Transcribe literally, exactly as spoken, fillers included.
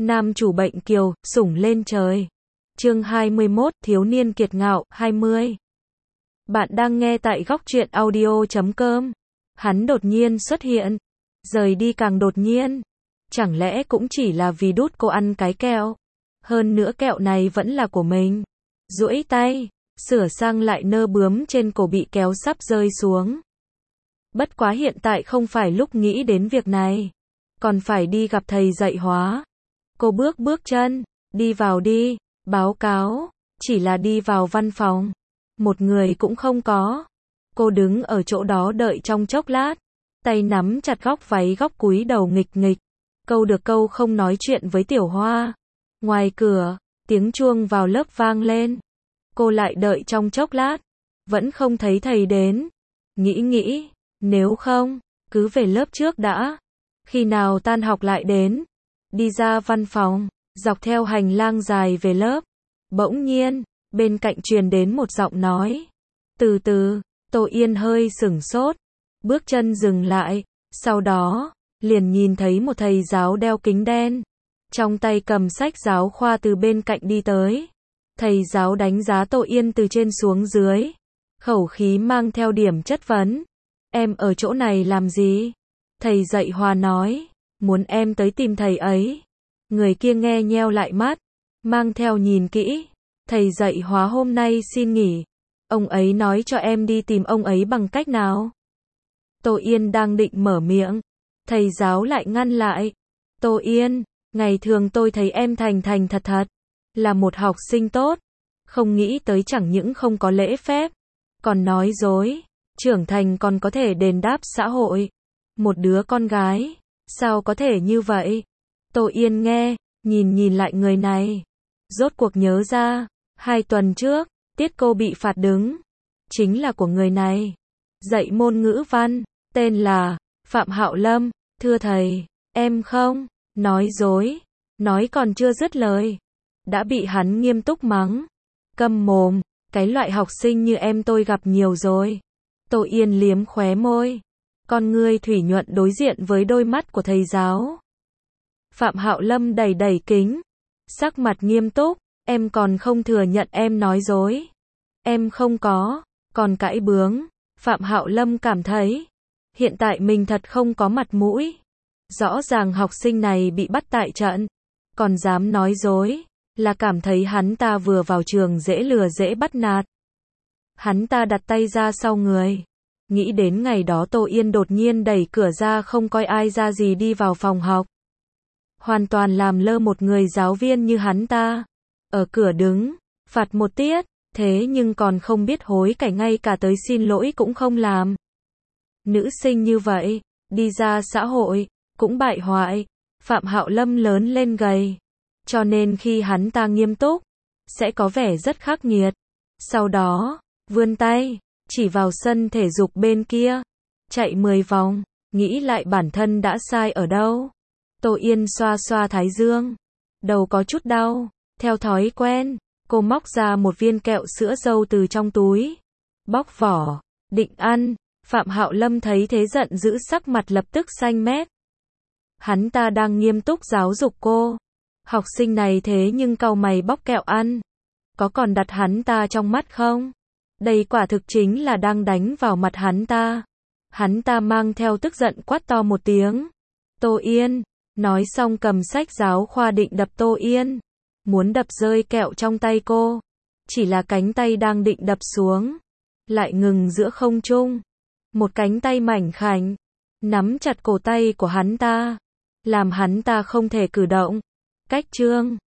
Nam chủ bệnh kiều, sủng lên trời. Chương hai mươi mốt, thiếu niên kiệt ngạo, hai mươi. Bạn đang nghe tại góc truyện audio chấm com. Hắn đột nhiên xuất hiện, rời đi càng đột nhiên. Chẳng lẽ cũng chỉ là vì đút cô ăn cái kẹo? Hơn nữa kẹo này vẫn là của mình. Duỗi tay, sửa sang lại nơ bướm trên cổ bị kéo sắp rơi xuống. Bất quá hiện tại không phải lúc nghĩ đến việc này, còn phải đi gặp thầy dạy hóa. Cô bước bước chân, đi vào đi, báo cáo, chỉ là đi vào văn phòng. Một người cũng không có. Cô đứng ở chỗ đó đợi trong chốc lát, tay nắm chặt góc váy góc cúi đầu nghịch nghịch. Câu được câu không nói chuyện với Tiểu Hoa. Ngoài cửa, tiếng chuông vào lớp vang lên. Cô lại đợi trong chốc lát, vẫn không thấy thầy đến. Nghĩ nghĩ, nếu không, cứ về lớp trước đã. Khi nào tan học lại đến. Đi ra văn phòng, dọc theo hành lang dài về lớp. Bỗng nhiên, bên cạnh truyền đến một giọng nói. Từ từ, Tô Yên hơi sửng sốt. Bước chân dừng lại, sau đó, liền nhìn thấy một thầy giáo đeo kính đen. Trong tay cầm sách giáo khoa từ bên cạnh đi tới. Thầy giáo đánh giá Tô Yên từ trên xuống dưới. Khẩu khí mang theo điểm chất vấn. Em ở chỗ này làm gì? Thầy dạy hóa nói. Muốn em tới tìm thầy ấy. Người kia nghe nheo lại mắt, mang theo nhìn kỹ. Thầy dạy hóa hôm nay xin nghỉ. Ông ấy nói cho em đi tìm ông ấy bằng cách nào? Tô Yên đang định mở miệng. Thầy giáo lại ngăn lại. Tô Yên, ngày thường tôi thấy em thành thành thật thật. Là một học sinh tốt. Không nghĩ tới chẳng những không có lễ phép. Còn nói dối. Trưởng thành còn có thể đền đáp xã hội. Một đứa con gái. Sao có thể như vậy? Tô Yên nghe, nhìn nhìn lại người này. Rốt cuộc nhớ ra. Hai tuần trước, tiết cô bị phạt đứng. Chính là của người này. Dạy môn ngữ văn. Tên là Phạm Hạo Lâm. Thưa thầy, em không nói dối. Nói còn chưa dứt lời, đã bị hắn nghiêm túc mắng. Câm mồm, cái loại học sinh như em tôi gặp nhiều rồi. Tô Yên liếm khóe môi. Con ngươi thủy nhuận đối diện với đôi mắt của thầy giáo. Phạm Hạo Lâm đẩy đẩy kính. Sắc mặt nghiêm túc. Em còn không thừa nhận em nói dối. Em không có, còn cãi bướng. Phạm Hạo Lâm cảm thấy hiện tại mình thật không có mặt mũi. Rõ ràng học sinh này bị bắt tại trận, còn dám nói dối, là cảm thấy hắn ta vừa vào trường dễ lừa dễ bắt nạt. Hắn ta đặt tay ra sau người. Nghĩ đến ngày đó Tô Yên đột nhiên đẩy cửa ra không coi ai ra gì đi vào phòng học. Hoàn toàn làm lơ một người giáo viên như hắn ta. Ở cửa đứng, phạt một tiết, thế nhưng còn không biết hối cải, ngay cả tới xin lỗi cũng không làm. Nữ sinh như vậy, đi ra xã hội, cũng bại hoại. Phạm Hạo Lâm lớn lên gầy, cho nên khi hắn ta nghiêm túc, sẽ có vẻ rất khắc nghiệt. Sau đó, vươn tay, chỉ vào sân thể dục bên kia, chạy mười vòng, nghĩ lại bản thân đã sai ở đâu. Tô Yên xoa xoa thái dương, đầu có chút đau. Theo thói quen, cô móc ra một viên kẹo sữa dâu từ trong túi, bóc vỏ, định ăn. Phạm Hạo Lâm thấy thế giận dữ, sắc mặt lập tức xanh mét. Hắn ta đang nghiêm túc giáo dục cô. Học sinh này thế nhưng cau mày bóc kẹo ăn. Có còn đặt hắn ta trong mắt không? Đây quả thực chính là đang đánh vào mặt hắn ta. Hắn ta mang theo tức giận quát to một tiếng. Tô Yên, nói xong cầm sách giáo khoa định đập Tô Yên. Muốn đập rơi kẹo trong tay cô. Chỉ là cánh tay đang định đập xuống, lại ngừng giữa không trung. Một cánh tay mảnh khảnh nắm chặt cổ tay của hắn ta, làm hắn ta không thể cử động. Cách chương